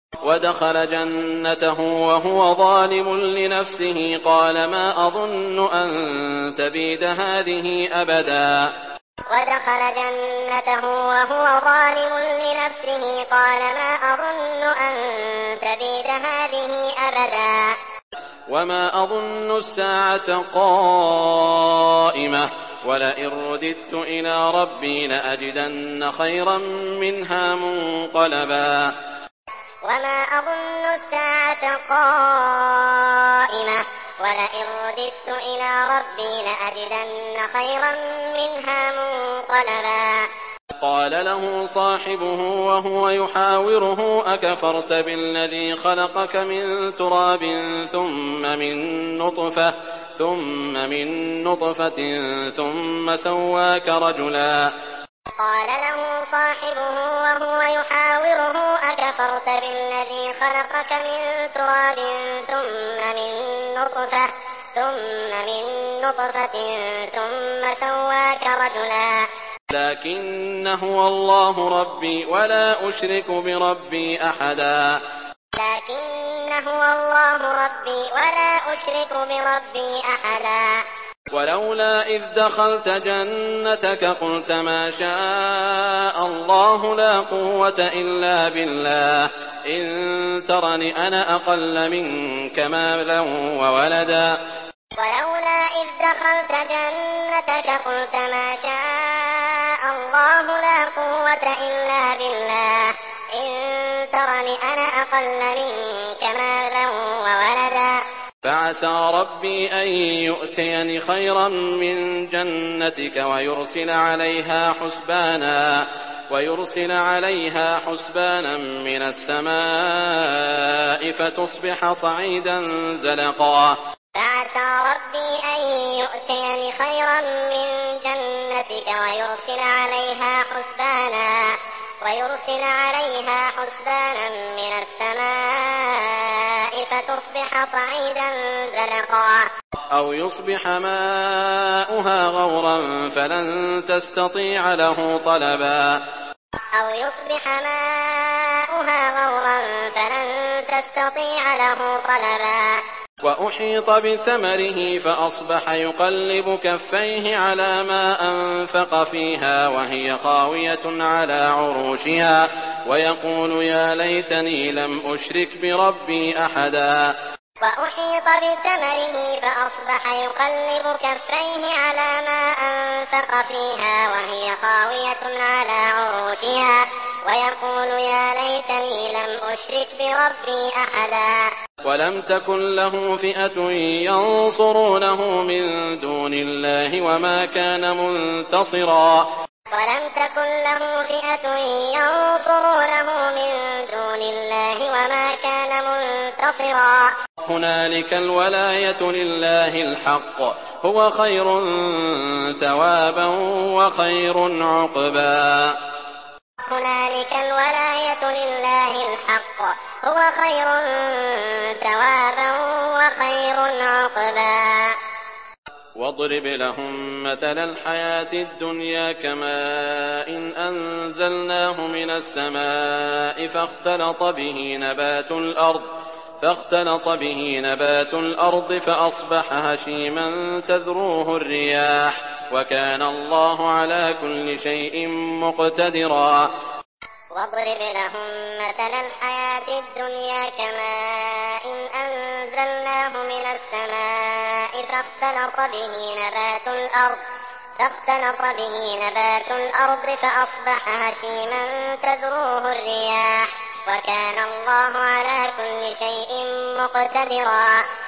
ودخل جنته وهو ظالم لنفسه قال ما أظن أن تبيد هذه أبدا. ودخل جنته وهو ظالم لنفسه قال ما أظن أن تبيد هذه أبدا. وما أظن الساعة قائمة ولئن رددت إلى ربي لأجدن خيرا منها منقلبا. وما أظن الساعة قائمة ولئن رددت إلى ربي لأجدن خيرا منها منقلبا. قال له صاحبه وهو يحاوره أكفرت بالذي خلقك من تراب ثم من نطفة ثم سواك رجلا. قال له صاحبه وهو يحاوره أكفرت بالذي خلقك من تراب ثم من نطفة ثم سواك رجلا. لكن هو الله ربي ولا أشرك بربي أحدا. ولولا إذ دخلت جنتك قلت ما شاء الله لا قوة إلا بالله إن ترني أنا أقل منك مالا وولدا. ولولا إذ دخلت جنتك قلت ما شاء الله لا قوة إلا بالله إن ترني أنا أقل منك مالا وولدا. فعسى ربي أن يؤتيني خيرا من جنتك ويرسل عليها حسبانا من السماء فتصبح صعيدا زلقا. فعسى ربي أن يؤتيني خيرا من جنتك ويرسل عليها حسبانا من السماء فتصبح صعيدا زلقا. أو يصبح ماؤها غورا فلن تستطيع له طلبا. وأحيط بثمره فأصبح يقلب كفيه على ما أنفق فيها وهي خاوية على عروشها ويقول يا ليتني لم أشرك بربي أحدا. وأحيط بثمره فأصبح يقلب كفيه على ما أنفق فيها وهي خاوية على عروشها ويقول يا ليتني لم أشرك بربي أحدا. ولم تكن له فئة ينصرونه من دون الله وما كان منتصرا. هنالك الولاية لله الحق هو خير ثوابا وخير عقبا. هنالك الولاية لله الحق هو خير ثوابا وخير عقبا. واضرب لهم مثل الحياة الدنيا كماء أنزلناه من السماء فاختلط به نبات الأرض فأصبح هشيما تذروه الرياح وكان الله على كل شيء مقتدرا. واضرب لهم مثل الحياة الدنيا كماء أنزلناه من السماء فاختلط به نبات الأرض فأصبح هشيما تذروه الرياح وكان الله على كل شيء مقتدرا.